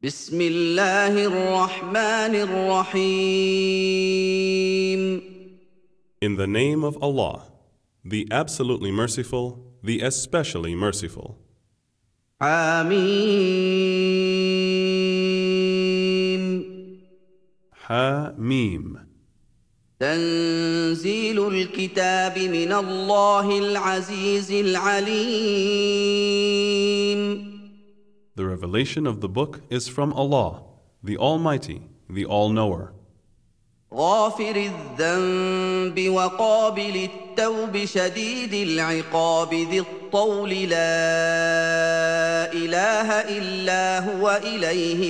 بسم الله الرحمن الرحيم. In the name of Allah, the absolutely merciful, the especially merciful. حميم. Ha-Mim. تنزيل الكتاب من الله العزيز العليم. The revelation of the book is from Allah, the Almighty, the All-Knower. غافر الذنب وقابل التوب شديد العقاب ذي الطول لا إله إلا هو إليه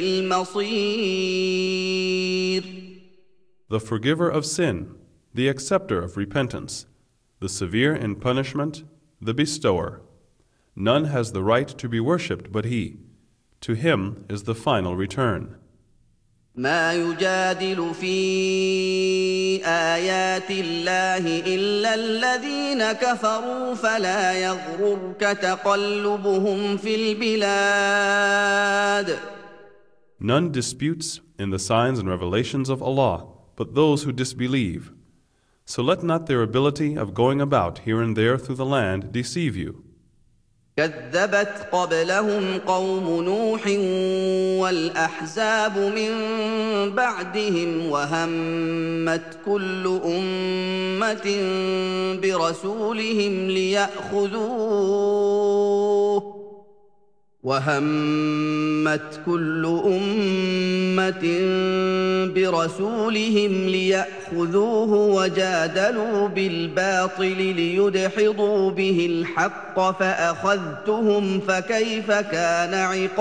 المصير. The forgiver of sin, the acceptor of repentance, the severe in punishment, the bestower. None has the right to be worshipped but He. To Him is the final return. ما يجادل في آيات الله إلا الذين كفروا فلا يغررك تقلبهم في البلاد. None disputes in the signs and revelations of Allah but those who disbelieve. So let not their ability of going about here and there through the land deceive you. كذبت قبلهم قوم نوح والأحزاب من بعدهم وهمت كل أمة برسولهم ليأخذوه وجادلوا بالباطل ليدحضوا به الحق فأخذتهم فكيف كان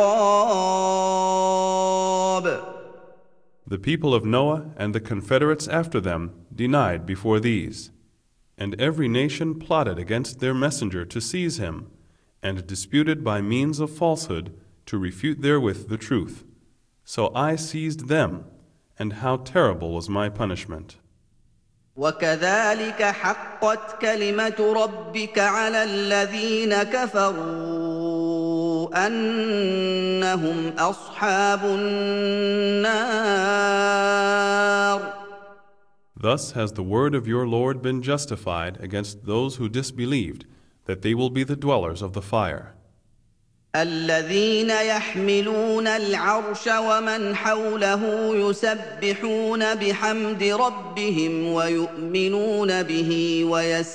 عقاب. The people of Noah and the confederates after them denied before these, and every nation plotted against their messenger to seize him, and disputed by means of falsehood to refute therewith the truth. So I seized them, and how terrible was my punishment. وكذلك حقت كلمة ربك على الذين كفروا أنهم أصحاب النار. Thus has the word of your Lord been justified against those who disbelieved, that they will be the dwellers of the fire. الذين يحملون العرش ومن حوله يسبحون بحمد ربهم ويؤمنون به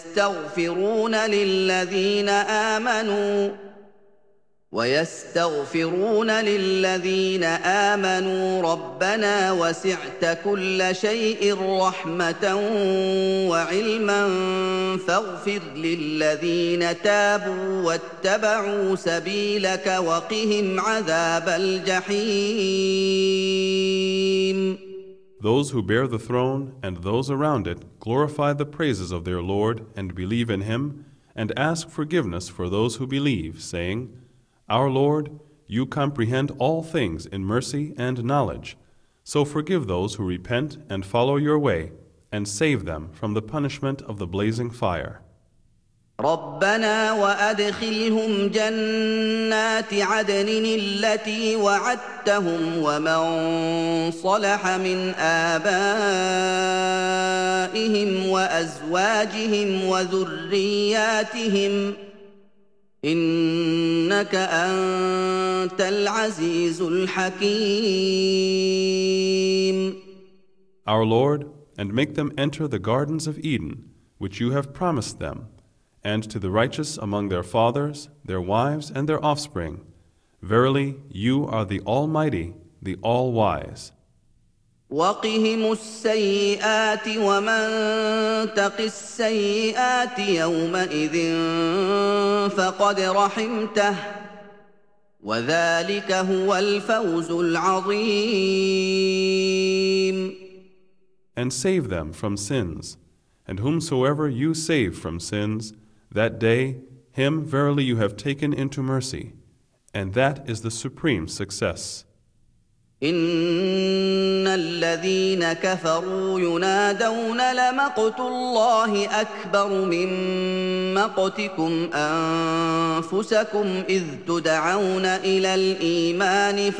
ويستغفرون للذين آمنوا ربنا وسعت كل شيء رحمة وعلما فاغفر للذين تابوا واتبعوا سبيلك وقهم عذاب الجحيم. Those who bear the throne and those around it glorify the praises of their Lord and believe in Him, and ask forgiveness for those who believe, saying, Our Lord, you comprehend all things in mercy and knowledge, so forgive those who repent and follow your way, and save them from the punishment of the blazing fire. ربنا وأدخلهم جنات عدن التي وعدتهم ومن صلح من آبائهم وأزواجهم وذرياتهم إنك أنت العزيز الحكيم. Our Lord, and make them enter the gardens of Eden, which you have promised them, and to the righteous among their fathers, their wives, and their offspring. Verily, you are the Almighty, the All-Wise. وقهم السيئات ومن تق السيئات يومئذ فقد رحمته وذلك هو الفوز العظيم. And save them from sins, and whomsoever you save from sins, that day, him verily you have taken into mercy, and that is the supreme success. إن الذين كفروا ينادون لمقت الله أكبر من مقتكم أنفسكم إذ تدعون إلى الإيمان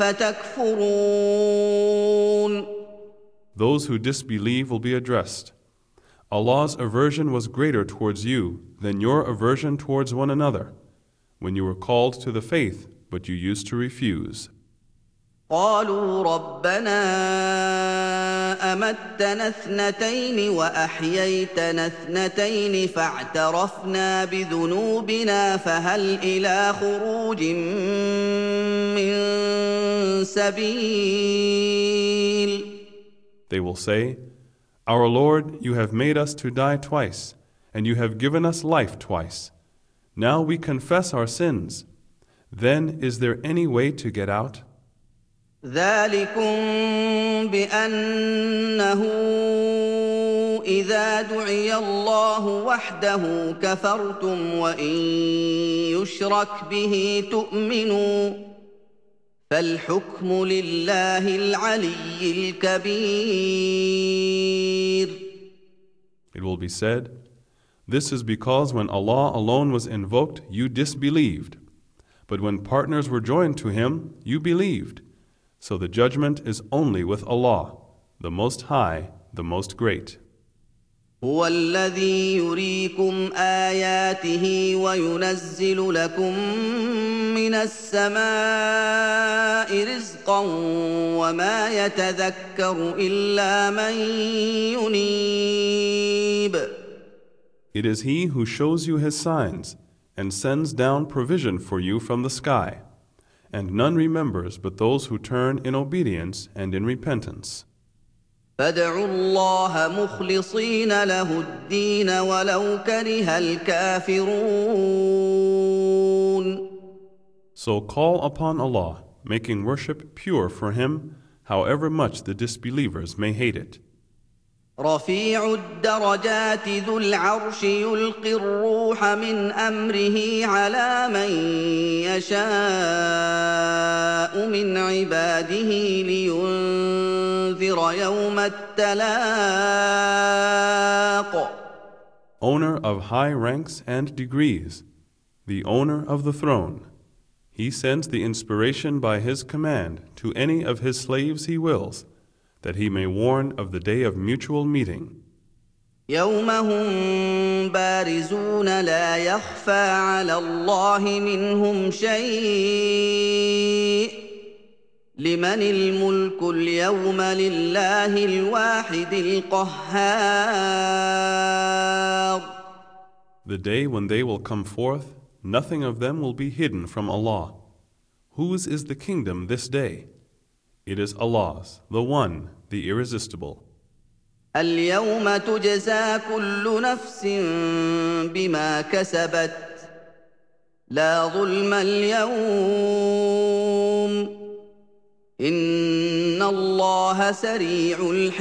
فتكفرون. Those who disbelieve will be addressed. Allah's aversion was greater towards you than your aversion towards one another, when you were called to the faith, but you used to refuse. قالوا ربنا أمتنا اثنتين وأحييتنا اثنتين فاعترفنا بذنوبنا فهل إلى خروج من سبيل. They will say, Our Lord, you have made us to die twice, and you have given us life twice. Now we confess our sins. Then is there any way to get out? ذلكم بأنه إذا دعي الله وحده كفرتم وإن يشرك به تؤمنوا فالحكم لله العلي الكبير. It will be said, This is because when Allah alone was invoked, you disbelieved. But when partners were joined to Him, you believed. So the judgment is only with Allah, the Most High, the Most Great. هو الذي يريكم آياته وينزل لكم من السماء رزقا وما يتذكر إلا من ينيب. It is He who shows you His signs and sends down provision for you from the sky. And none remembers but those who turn in obedience and in repentance. فادعوا الله مخلصين له الدين ولو كره الكافرون. So call upon Allah, making worship pure for Him, however much the disbelievers may hate it. رفيع الدرجات ذو العرش يلقي الروح من أمره على من يشاء من عباده لينذر يوم التلاق. Owner of high ranks and degrees, the owner of the throne, He sends the inspiration by His command to any of His slaves He wills, that He may warn of the day of mutual meeting. يوم هم بارزون لا يخفى على الله منهم شيء لمن الملك اليوم لله الواحد القهار. The day when they will come forth, nothing of them will be hidden from Allah. Whose is the kingdom this day? It is Allah's, the One, the Irresistible. اليوم تجزى كل نفس بما كسبت لا ظلم اليوم إن الله سريع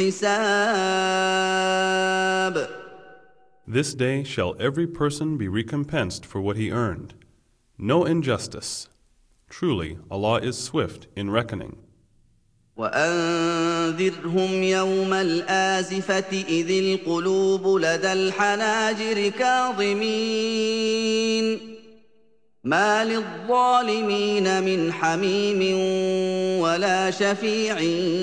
الحساب. This day shall every person be recompensed for what he earned. No injustice. Truly, Allah is swift in reckoning. وأنذرهم يوم الآزفة إذ القلوب لدى الحناجر كاظمين ما للظالمين من حميم ولا شفيع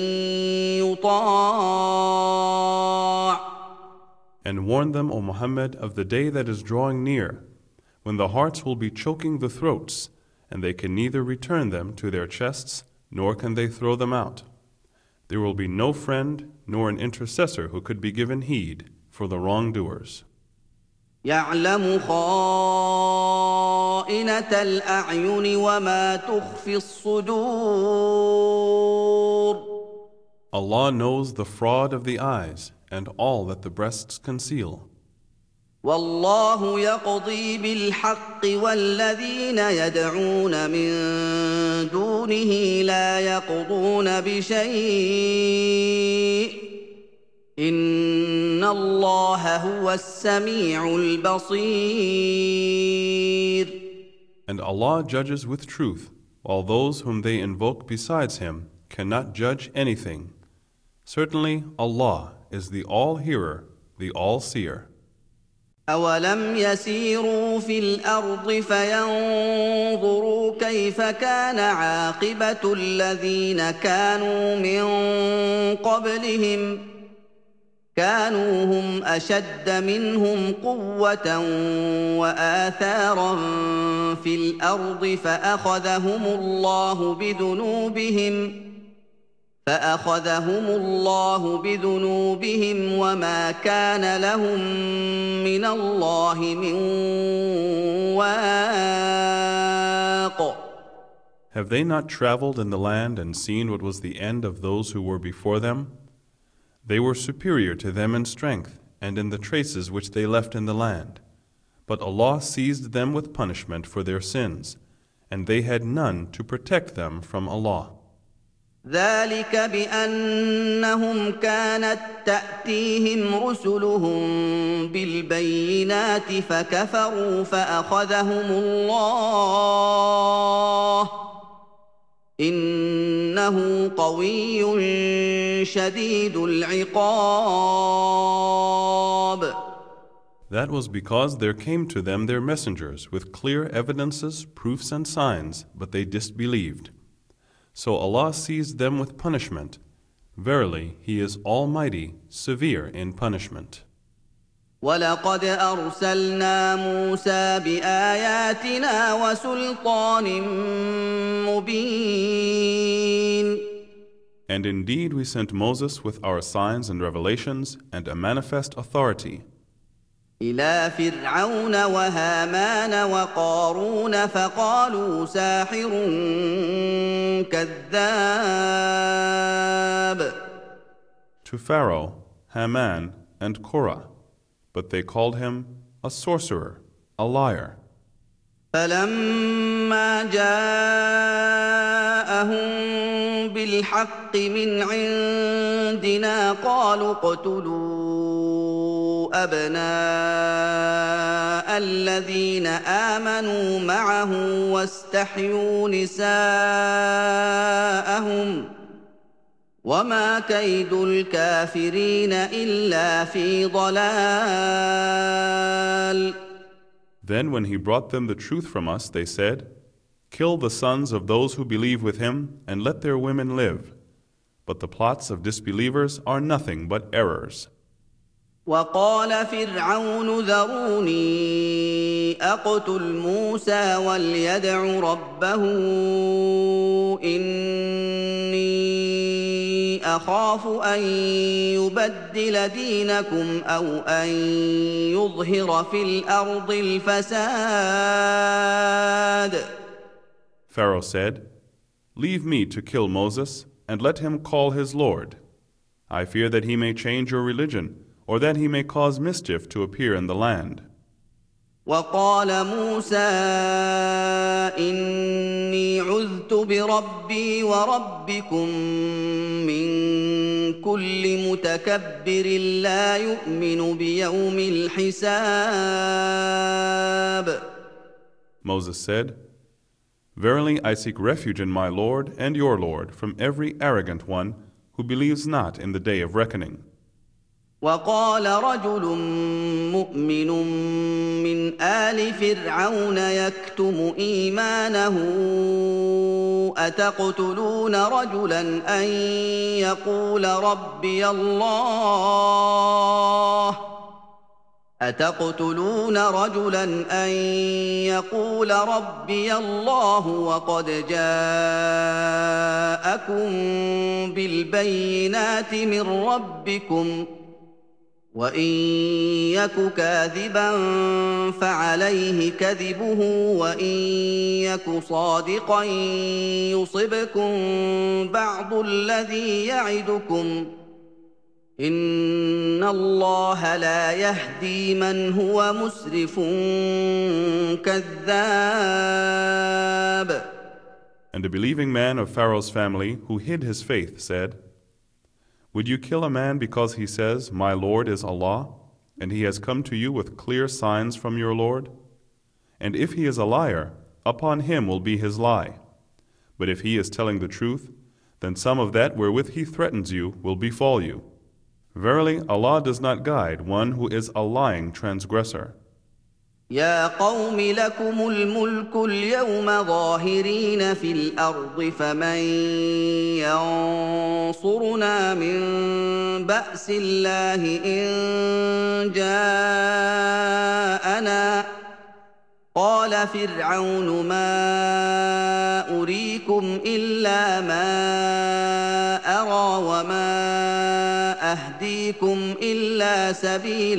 يطاع. And warn them, O Muhammad, of the day that is drawing near, when the hearts will be choking the throats, and they can neither return them to their chests, nor can they throw them out. There will be no friend nor an intercessor who could be given heed for the wrongdoers. يعلم خائنة الأعين وما تخفي الصدور. Allah knows the fraud of the eyes and all that the breasts conceal. والله يقضي بالحق والذين يدعون من دونه لا يقضون بشيء إن الله هو السميع البصير. And Allah judges with truth, while those whom they invoke besides Him cannot judge anything. Certainly Allah is the all-hearer, the all-seer. أولم يسيروا في الأرض فينظروا كيف كان عاقبة الذين كانوا من قبلهم كانوا هم أشد منهم قوة وآثارا في الأرض فأخذهم الله بذنوبهم وما كان لهم من الله من واق. Have they not traveled in the land and seen what was the end of those who were before them? They were superior to them in strength and in the traces which they left in the land. But Allah seized them with punishment for their sins, and they had none to protect them from Allah. ذلك بأنهم كانت تأتيهم رسلهم بالبينات فكفروا فأخذهم الله إنه قوي شديد العقاب. That was because there came to them their messengers with clear evidences, proofs and signs, but they disbelieved. So Allah seized them with punishment. Verily, He is Almighty, severe in punishment. وَلَقَدْ أَرْسَلْنَا مُوسَى بِآيَاتِنَا وَسُلْطَانٍ مُبِينٍ. And indeed we sent Moses with our signs and revelations and a manifest authority. إلى فرعون وهامان وقارون فقالوا ساحر كذاب. To Pharaoh, Haman, and Korah, but they called him a sorcerer, a liar. فلما جاءهم بالحق من عندنا قالوا اقتلوا أبناء الذين آمنوا معه واستحيوا نساءهم وما كيد الكافرين إلا في ضلال. Then when he brought them the truth from us, they said, "Kill the sons of those who believe with him, and let their women live." But the plots of disbelievers are nothing but errors. وقال فرعون ذروني أقتل موسى وليدع ربه إني أخاف أن يبدل دينكم أو أن يظهر في الأرض الفساد. Pharaoh said, "Leave me to kill Moses, and let him call his Lord. I fear that he may change your religion, or that he may cause mischief to appear in the land." وقال موسى إني عذت بربي وربكم من كل متكبر لا يؤمن بيوم الحساب. Moses said, "Verily I seek refuge in my Lord and your Lord from every arrogant one who believes not in the day of reckoning." وقال رجل مؤمن من آل فرعون يكتم إيمانه أتقتلون رجلا أن يقول ربي الله وقد جاءكم بالبينات من ربكم وإن يك كاذبا فعليه كذبه وإن يك صادقا يصبكم بعض الذي يعدكم إن الله لا يهدي من هو مسرف كذاب. And a believing man of Pharaoh's family who hid his faith said, "Would you kill a man because he says, 'My Lord is Allah,' and he has come to you with clear signs from your Lord? And if he is a liar, upon him will be his lie. But if he is telling the truth, then some of that wherewith he threatens you will befall you. Verily, Allah does not guide one who is a lying transgressor. يا قوم لكم الملك اليوم ظاهرين في الأرض فمن ينصرنا من بأس الله إن جاءنا قال فرعون ما أريكم إلا ما أرى وما أهديكم إلا سبيل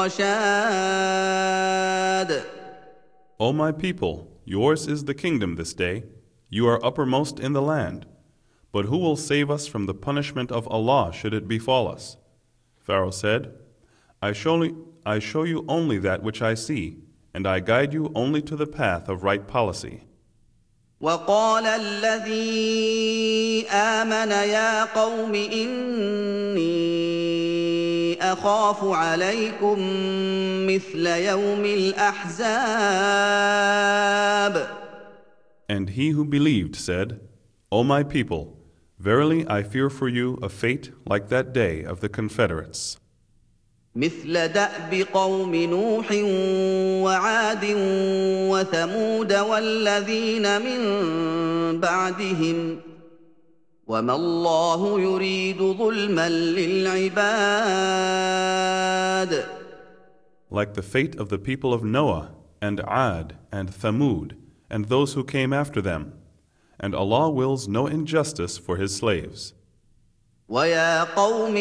الرشاد. O my people, yours is the kingdom this day. You are uppermost in the land. But who will save us from the punishment of Allah should it befall us? Pharaoh said, I show you only that which I see, and I guide you only to the path of right policy. وقال الذي آمن يا قوم إني أخاف عليكم مثل يوم الأحزاب. And he who believed said, O my people, verily I fear for you a fate like that day of the confederates. مثل دأب قوم نوح وعاد وثمود والذين من بعدهم وما الله يريد ظلما للعباد. Like the fate of the people of Noah and Ad and Thamud and those who came after them, and Allah wills no injustice for His slaves. ويا قوم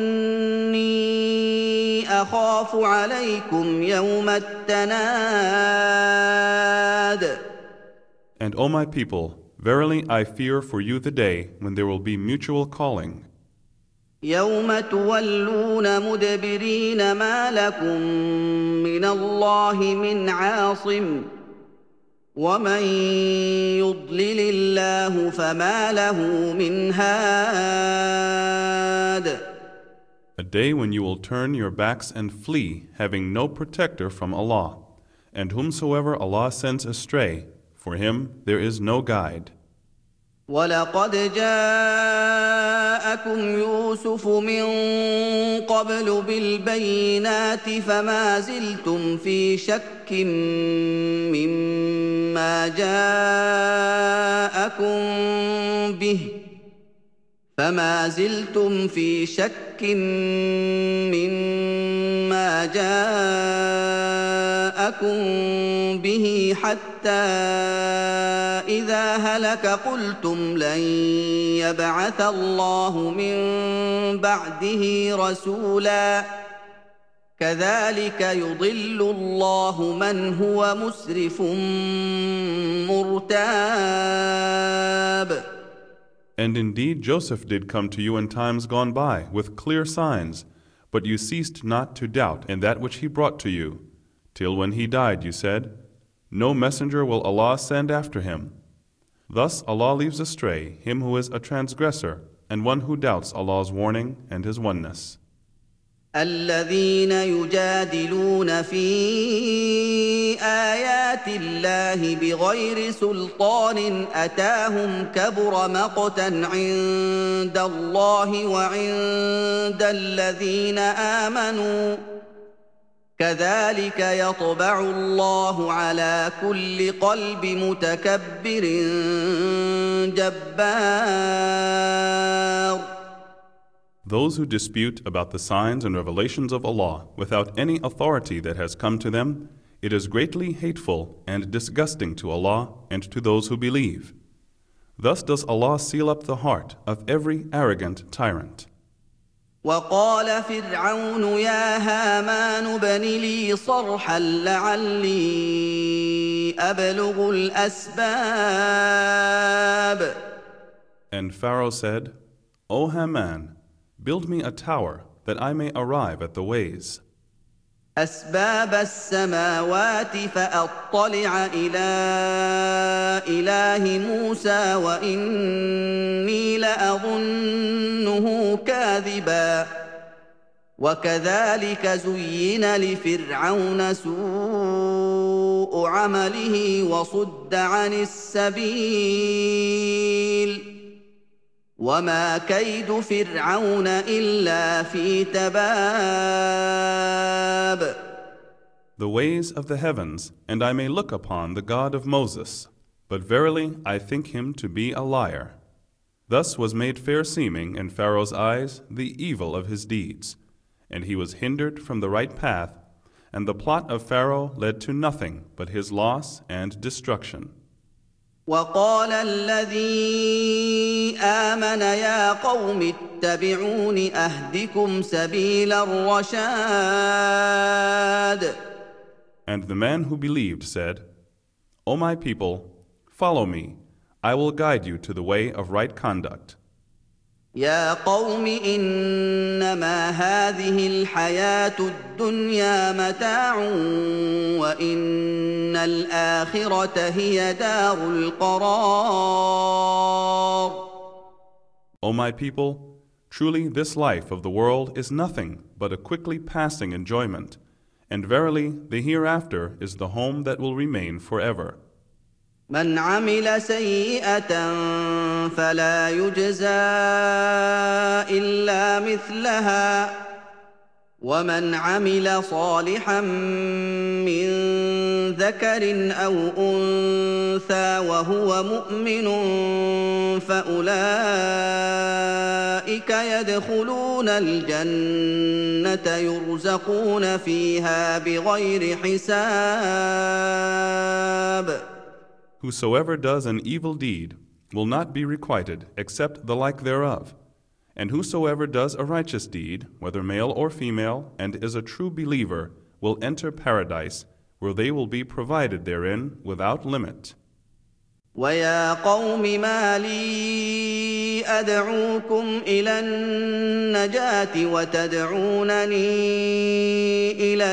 إني أخاف عليكم يوم التناد. And O my people, verily I fear for you the day when there will be mutual calling. يوم تولون مدبرين ما لكم من الله من عاصم ومن يضلل الله فما له من هاد. A day when you will turn your backs and flee, having no protector from Allah, and whomsoever Allah sends astray, for him there is no guide. وَلَقَدْ جَاءَكُمْ يُوسُفُ مِنْ قَبْلُ بِالْبَيِّنَاتِ فَمَا زِلْتُمْ في شَكٍّ مِّمَّا جاءكم به حتى إذا هلك قلتم لن يبعث الله من بعده رسولا كذلك يضل الله من هو مسرف مرتاب. And indeed Joseph did come to you in times gone by with clear signs, but you ceased not to doubt in that which he brought to you, till when he died you said, No messenger will Allah send after him. Thus Allah leaves astray him who is a transgressor and one who doubts Allah's warning and His oneness. الذين يجادلون في آيات الله بغير سلطان أتاهم كبر مقتا عند الله وعند الذين آمنوا كذلك يطبع الله على كل قلب متكبر جبار. Those who dispute about the signs and revelations of Allah without any authority that has come to them, it is greatly hateful and disgusting to Allah and to those who believe. Thus does Allah seal up the heart of every arrogant tyrant. وقال فرعون يا هامان ابن لي صرحا لعلي أبلغ الأسباب. And Pharaoh said, O Haman, build me a tower that I may arrive at the ways. أسباب السماوات فأطلع إلى إله موسى وإني لأظنه كاذبا وكذلك زين لفرعون سوء عمله وصد عن السبيل وما كيد فرعون إلا في تباب. The ways of the heavens, and I may look upon the God of Moses, but verily I think him to be a liar. Thus was made fair seeming in Pharaoh's eyes the evil of his deeds, and he was hindered from the right path, and the plot of Pharaoh led to nothing but his loss and destruction. وقال الذي آمن يا قوم اتبعون أهدكم سبيل الرشاد. And the man who believed said, O my people, follow me, I will guide you to the way of right conduct. يا قوم إنما هذه الحياة الدنيا متاع وإن الآخرة هي دار القرار. O my people, truly this life of the world is nothing but a quickly passing enjoyment, and verily the hereafter is the home that will remain forever. من عمل سيئة فلا يجزى إلا مثلها ومن عمل صالحا من ذكر أو أنثى وهو مؤمن فأولئك يدخلون الجنة يرزقون فيها بغير حساب. Whosoever does an evil deed will not be requited except the like thereof. And whosoever does a righteous deed, whether male or female, and is a true believer, will enter paradise, where they will be provided therein without limit. وَيَا قَوْمِ مَا لِي أَدْعُوكُمْ إِلَى النَّجَاةِ وَتَدْعُونَنِي إِلَى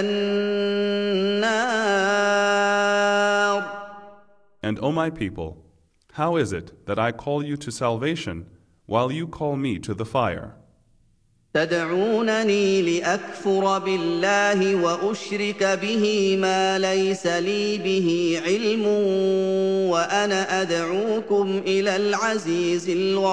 النَّارِ. And O my people, how is it that I call you to salvation while you call me to the fire? تدعونني لأكفر بالله وأشرك به ما ليس لي به علم وأنا أدعوكم إلى العزيز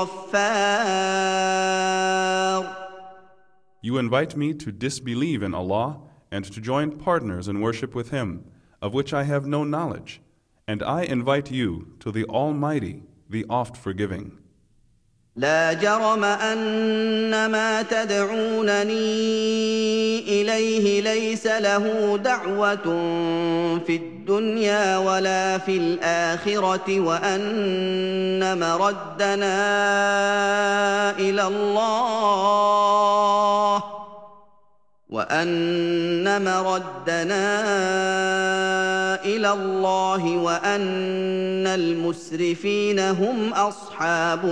الغفار. You invite me to disbelieve in Allah and to join partners in worship with Him, of which I have no knowledge. And I invite you to the Almighty, the oft-forgiving. لا جرم أن ما تدعونني إليه ليس له دعوة في الدنيا ولا في الآخرة وأن مردنا إلى الله وأن المسرفين هم أصحاب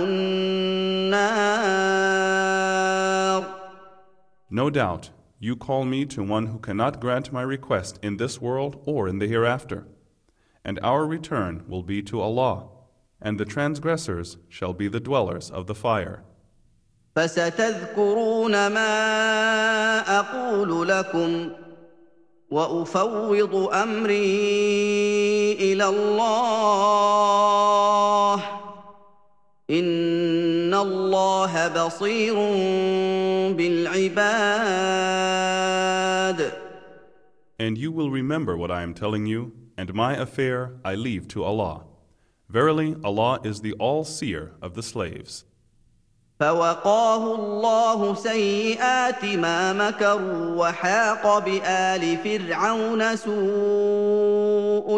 النار. No doubt, you call me to one who cannot grant my request in this world or in the hereafter. And our return will be to Allah, and the transgressors shall be the dwellers of the fire. فستذكرون ما أقول لكم وأفوض أمري إلى الله إن الله بصير بالعباد. And you will remember what I am telling you, and my affair I leave to Allah. Verily, Allah is the all-seer of the slaves. فوقاه الله سيئات ما مكروا وحاق بآل فرعون سوء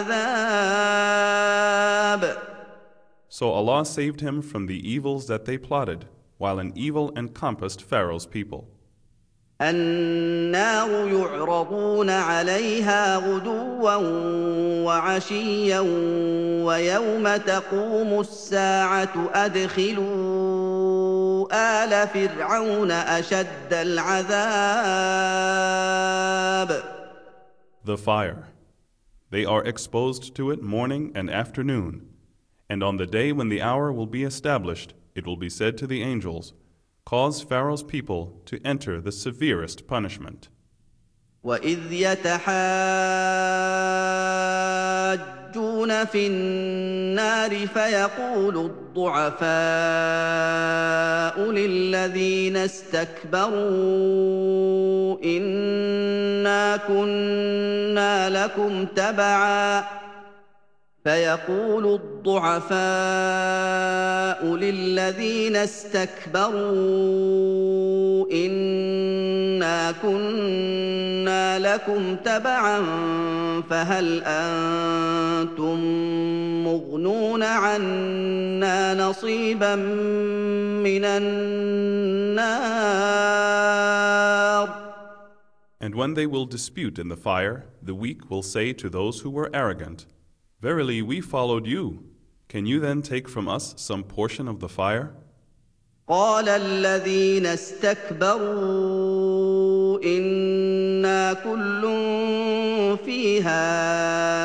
العذاب. So Allah saved him from the evils that they plotted, while an evil encompassed Pharaoh's people. النار يعرضون عليها غدوا وعشيا ويوم تقوم الساعة أدخلوا آل فرعون أشد العذاب. The fire. They are exposed to it morning and afternoon. And on the day when the hour will be established, it will be said to the angels, cause Pharaoh's people to enter the severest punishment. وَإِذْ يَتَحَاجُّونَ يلجون في النار فيقول الضعفاء للذين استكبروا إنا كنا لكم تبعا فهل أنتم مغنون عنا نصيبا من النار. And when they will dispute in the fire, the weak will say to those who were arrogant, Verily we followed you. Can you then take from us some portion of the fire? قال الذين استكبروا إنا كل فيها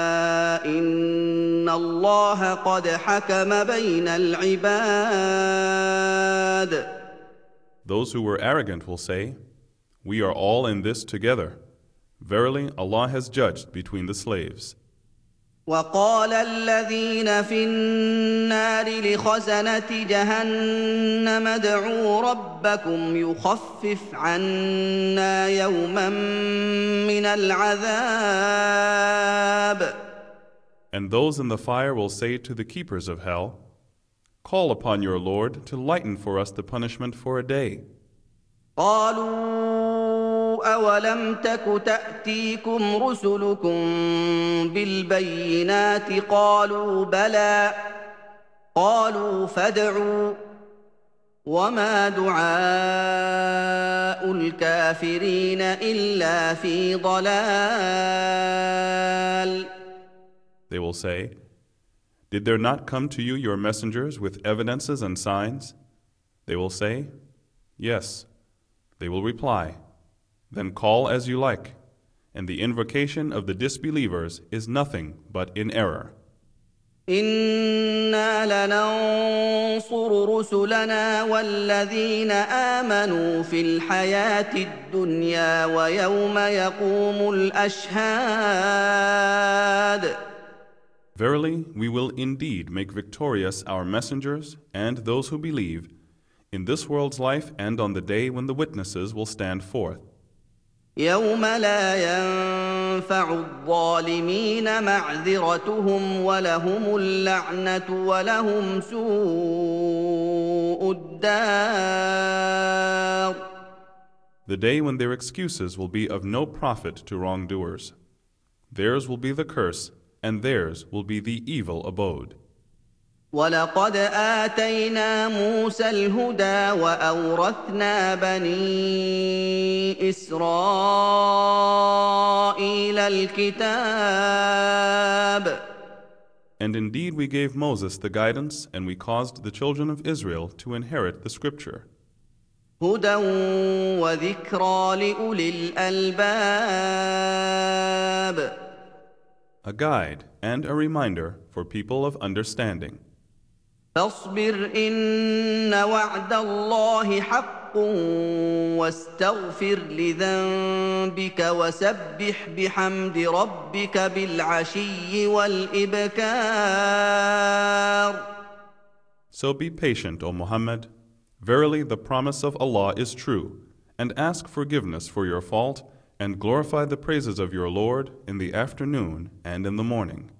إن الله قد حكم بين العباد. Those who were arrogant will say, We are all in this together. Verily Allah has judged between the slaves. وقال الذين في النار لخزنة جهنم ادعوا ربكم يخفف عنا يوما من العذاب. And those in the fire will say to the keepers of hell, Call upon your Lord to lighten for us the punishment for a day. قالوا أولم تك تأتيكم رسلكم بالبينات قالوا بلى قالوا فادعوا وما دعاء الكافرين إلا في ضلال. They will say, Did there not come to you your messengers with evidences and signs? They will say, Yes. They will reply, Then call as you like, and the invocation of the disbelievers is nothing but in error. إنا لننصر رسلنا والذين آمنوا في الحياة الدنيا ويوم يقوم الأشهاد. Verily, we will indeed make victorious our messengers and those who believe in this world's life and on the day when the witnesses will stand forth. يوم لا ينفع الظالمين معذرتهم ولهم اللعنة ولهم سوء الدار. The day when their excuses will be of no profit to wrongdoers. Theirs will be the curse, and theirs will be the evil abode. ولقد آتينا موسى الهدى وأورثنا بني إسرائيل الكتاب. And indeed we gave Moses the guidance, and we caused the children of Israel to inherit the scripture. هدى وذكرى لأولي الألباب. A guide and a reminder for people of understanding. فاصبر إن وعد الله حق واستغفر لذنبك وسبح بحمد ربك بالعشي والإبكار. So be patient, O Muhammad. Verily the promise of Allah is true, and ask forgiveness for your fault, and glorify the praises of your Lord in the afternoon and in the morning.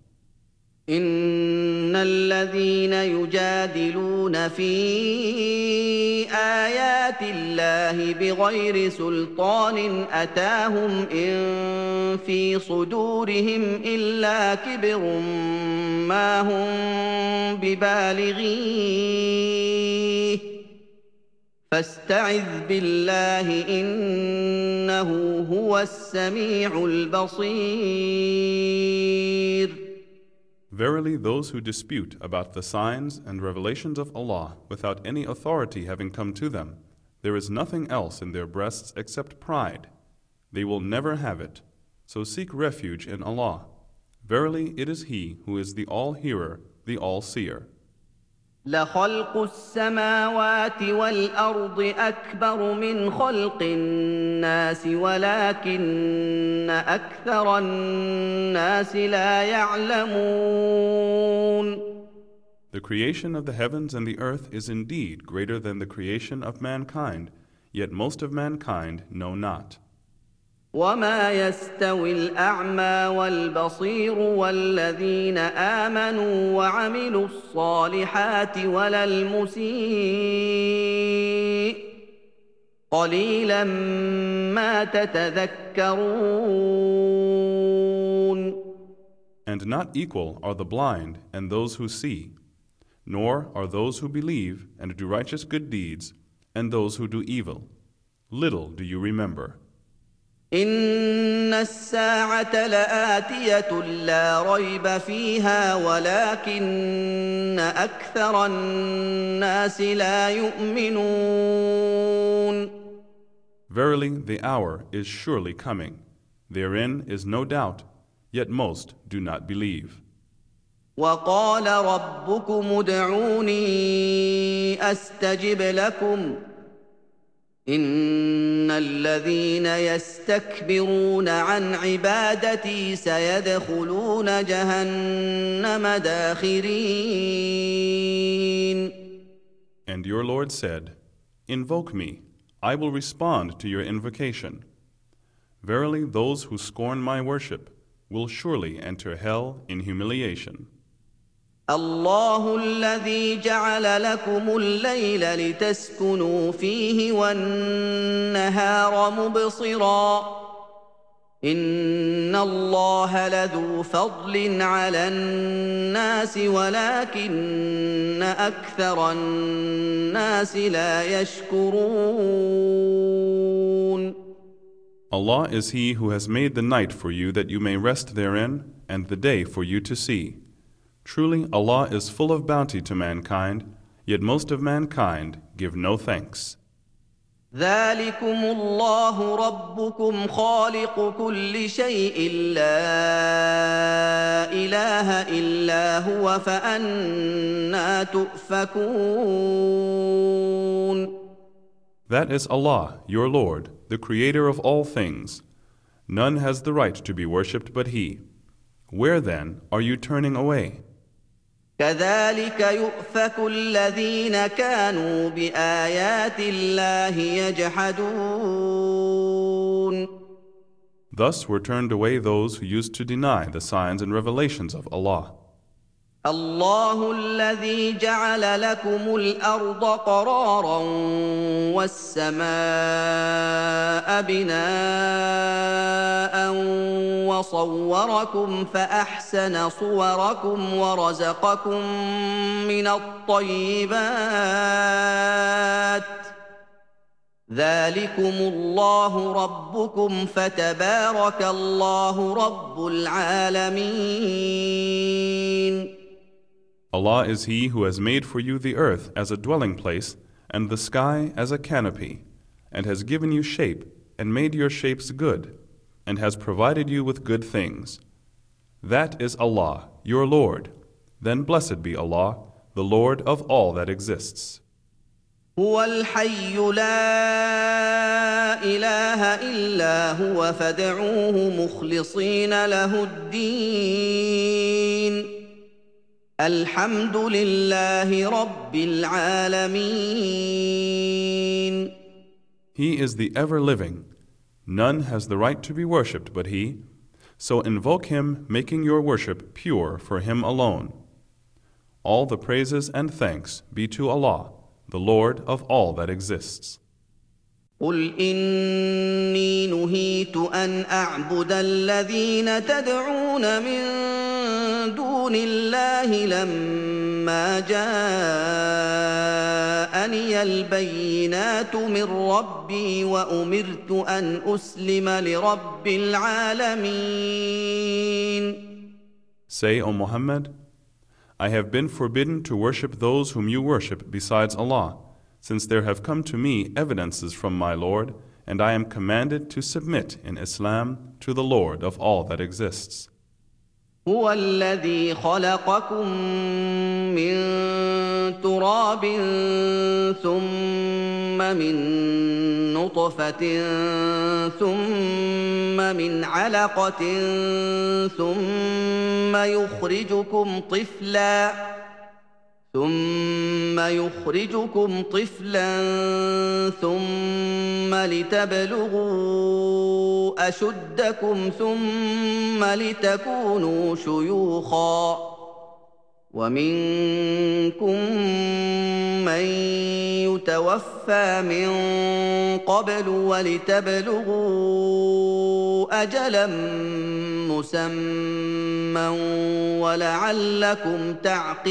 إن الذين يجادلون في آيات الله بغير سلطان أتاهم إن في صدورهم إلا كبر ما هم ببالغيه فاستعذ بالله إنه هو السميع البصير. Verily, those who dispute about the signs and revelations of Allah without any authority having come to them, there is nothing else in their breasts except pride. They will never have it. So seek refuge in Allah. Verily, it is He who is the All-Hearer, the All-Seer. لخلق السماوات والأرض أكبر من خلق الناس ولكن أكثر الناس لا يعلمون. The creation of the heavens and the earth is indeed greater than the creation of mankind, yet most of mankind know not. وما يستوي الأعمى والبصير والذين آمنوا وعملوا الصالحات ولا المسيء قليلا ما تتذكرون. And not equal are the blind and those who see, nor are those who believe and do righteous good deeds and those who do evil. Little do you remember. إن الساعة لآتية لا ريب فيها ولكن أكثر الناس لا يؤمنون. Verily, the hour is surely coming. Therein is no doubt, yet most do not believe. وقال ربكم ادعوني أستجب لكم إن الذين يستكبرون عن عبادتي سيدخلون جهنم داخرين. And your Lord said, Invoke me, I will respond to your invocation. Verily, those who scorn my worship will surely enter hell in humiliation. الله الذي جعل لكم الليل لتسكنوا فيه والنهار مبصرا إن الله لذو فضل على الناس ولكن أكثر الناس لا يشكرون. Allah is He who has made the night for you that you may rest therein, and the day for you to see. Truly, Allah is full of bounty to mankind, yet most of mankind give no thanks. ذلكم الله ربكم خالق كل شيء لا إله إلا هو فأنى تؤفكون. That is Allah, your Lord, the Creator of all things. None has the right to be worshipped but He. Where then are you turning away? كذلك يؤفك الذين كانوا بآيات الله يجحدون. Thus were turned away those who used to deny the signs and revelations of Allah. الله الذي جعل لكم الأرض قرارا والسماء بناء وصوركم فأحسن صوركم ورزقكم من الطيبات ذلكم الله ربكم فتبارك الله رب العالمين. Allah is He who has made for you the earth as a dwelling place and the sky as a canopy, and has given you shape and made your shapes good, and has provided you with good things. That is Allah, your Lord. Then blessed be Allah, the Lord of all that exists. هو الحي لا إله إلا هو فادعوه مخلصين له الدين الحمد لله رب العالمين. He is the ever-living. None has the right to be worshipped but He. So invoke Him, making your worship pure for Him alone. All the praises and thanks be to Allah, the Lord of all that exists. قل إني نهيت أن أعبد الذين تدعون من دون الله لما جاءني البينات من ربي وأمرت أن أسلم لرب العالمين. Say, O Muhammad, I have been forbidden to worship those whom you worship besides Allah, since there have come to me evidences from my Lord, and I am commanded to submit in Islam to the Lord of all that exists. هو الذي خلقكم من تراب ثم من نطفة ثم من علقة ثم يخرجكم طفلا ثم لتبلغوا أشدكم ثم لتكونوا شيوخا ومنكم من يتوفى من قبل ولتبلغوا أجلا مسمى ولعلكم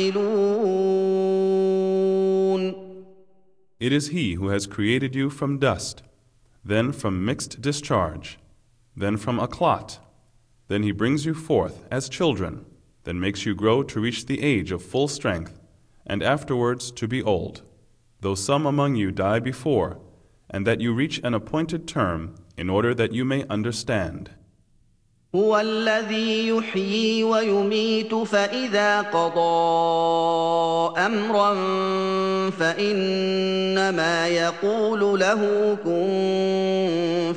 تعقلون. It is He who has created you from dust, then from mixed discharge, then from a clot. Then He brings you forth as children, then makes you grow to reach the age of full strength, and afterwards to be old, though some among you die before, and that you reach an appointed term in order that you may understand. هو الذي يحيي ويميت فإذا قضى أمرا فإنما يقول له كن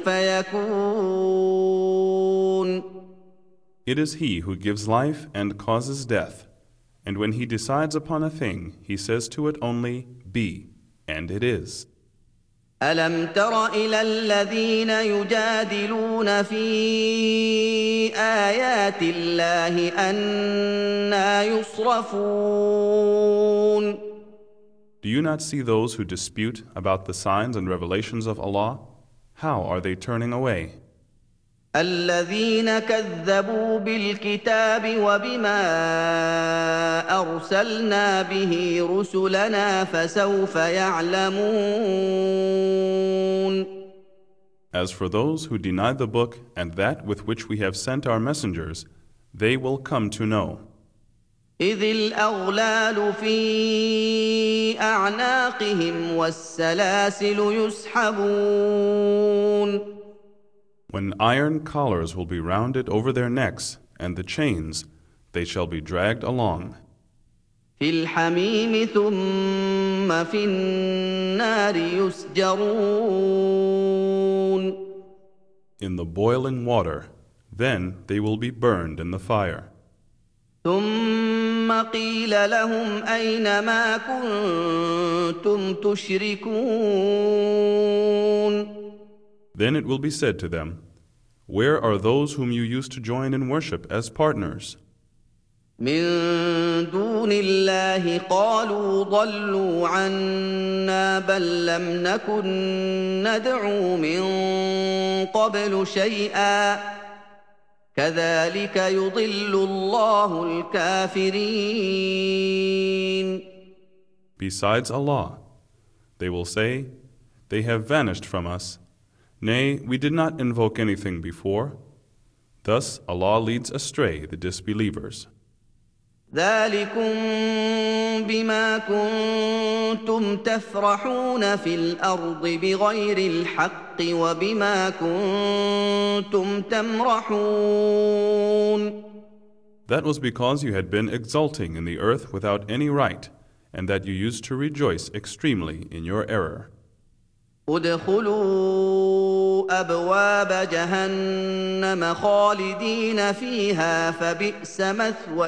فيكون. It is He who gives life and causes death, and when He decides upon a thing, He says to it only, Be, and it is. ألم تر إلى الذين يجادلون في آيات الله أنى يصرفون. Do you not see those who dispute about the signs and revelations of Allah? How are they turning away? الذين كذبوا بالكتاب وبما أرسلنا به رسلنا فسوف يعلمون. As for those who deny the book and that with which we have sent our messengers, they will come to know. إذ الأغلال في أعناقهم والسلاسل يسحبون. When iron collars will be rounded over their necks, and the chains, they shall be dragged along. في الحميم ثم في النار يسجرون. In the boiling water, then they will be burned in the fire. ثم قيل لهم أين ما كنتم تشركون. Then it will be said to them, Where are those whom you used to join in worship as partners? من دون الله قالوا ضلوا عنا بل لم نكن ندعو من قبل شيئا كذلك يضل الله الكافرين. Besides Allah, they will say, They have vanished from us. Nay, we did not invoke anything before. Thus Allah leads astray the disbelievers. ذلكم بما كنتم تفرحون في الأرض بغير الحق وبما كنتم تمرحون. That was because you had been exulting in the earth without any right, and that you used to rejoice extremely in your error. ادخلوا أبواب جهنم خالدين فيها فبئس مثوى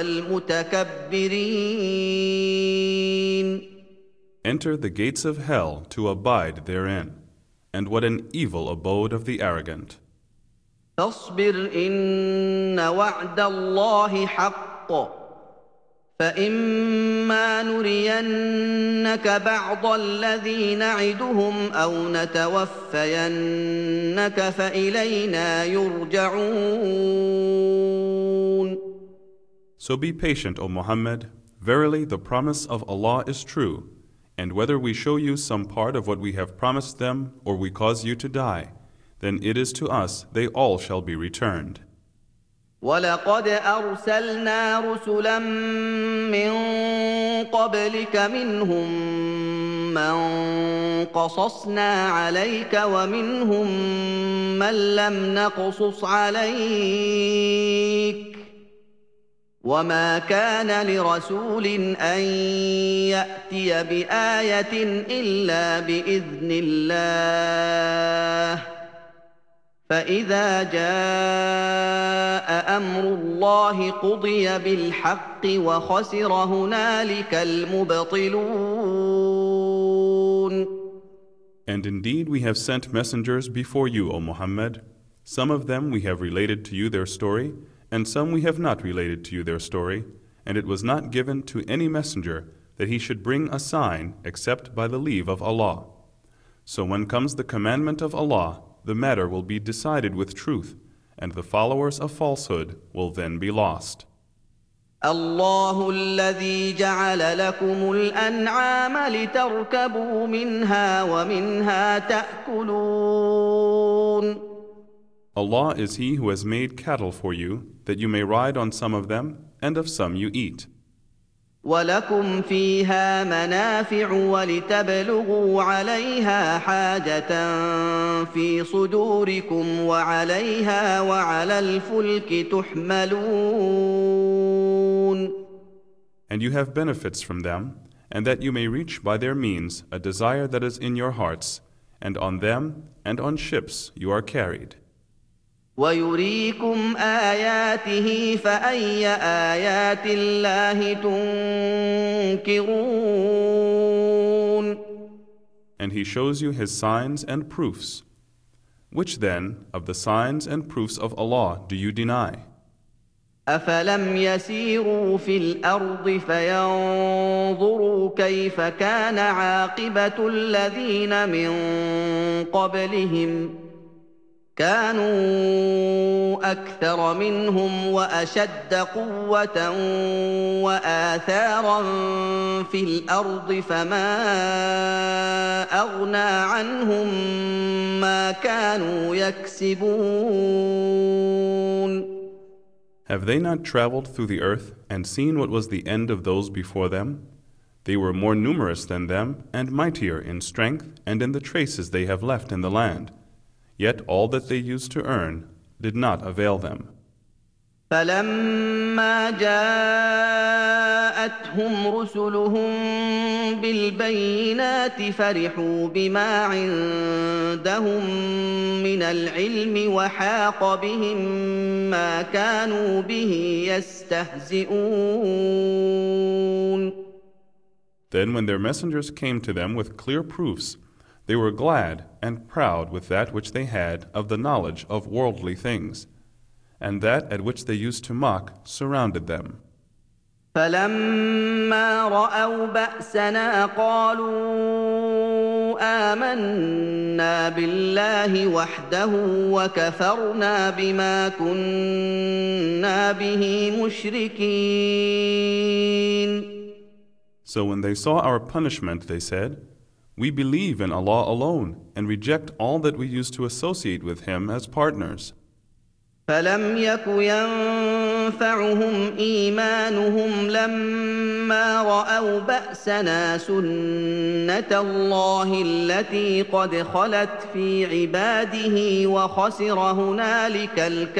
المتكبرين. Enter the gates of hell to abide therein, and what an evil abode of the arrogant. فاصبر إن وعد الله حق فإما نرينك بعض الذي نعدهم أو نتوفينك فإلينا يرجعون. So be patient, O Muhammad. Verily, the promise of Allah is true, and whether we show you some part of what we have promised them, or we cause you to die, then it is to us they all shall be returned. ولقد أرسلنا رسلا من قبلك منهم من قصصنا عليك ومنهم من لم نقصص عليك وما كان لرسول ان ياتي بايه الا باذن الله فاذا جاء امر الله قضي بالحق وخسر هنالك المبطلون. And indeed we have sent messengers before you, O Muhammad. Some of them we have related to you their story, and some we have not related to you their story, and it was not given to any messenger that he should bring a sign except by the leave of Allah. So when comes the commandment of Allah, the matter will be decided with truth, and the followers of falsehood will then be lost. الله الذي جعل لكم الأنعام لتركبوا منها ومنها تأكلون. Allah is He who has made cattle for you, that you may ride on some of them, and of some you eat. ولكم فيها منافع ولتبلغوا عليها حاجة في صدوركم وعليها وعلى الفلك تحملون. And you have benefits from them, and that you may reach by their means a desire that is in your hearts, and on them and on ships you are carried. ويريكم آياته فأي آيات الله تنكرون. And He shows you His signs and proofs. Which then of the signs and proofs of Allah do you deny? أفلم يسيروا في الأرض فينظروا كيف كان عاقبة الذين من قبلهم كانوا أكثر منهم وأشد قوة وآثارا في الأرض فما أغنى عنهم ما كانوا يكسبون. Have they not traveled through the earth and seen what was the end of those before them? They were more numerous than them and mightier in strength and in the traces they have left in the land. Yet all that they used to earn did not avail them. فلما جاءتهم رسلهم بالبينات فرحوا بما عندهم من العلم وحاق بهم ما كانوا به يستهزئون. Then when their messengers came to them with clear proofs, they were glad and proud with that which they had of the knowledge of worldly things, and that at which they used to mock surrounded them. فلما رأوا بأسنا قالوا آمنا بالله وحده وكفرنا بما كنا به مشركين. So when they saw our punishment, they said, "We believe in Allah alone and reject all that we used to associate with Him as partners." فلم يك ينفعهم إيمانهم لما رأوا بأسنا سنة الله التي قد خلت في عباده وخسر هنالك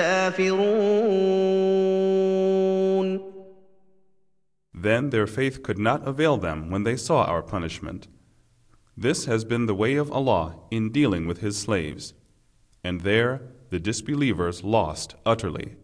الكافرون. Then their faith could not avail them when they saw our punishment. This has been the way of Allah in dealing with His slaves, and there the disbelievers lost utterly.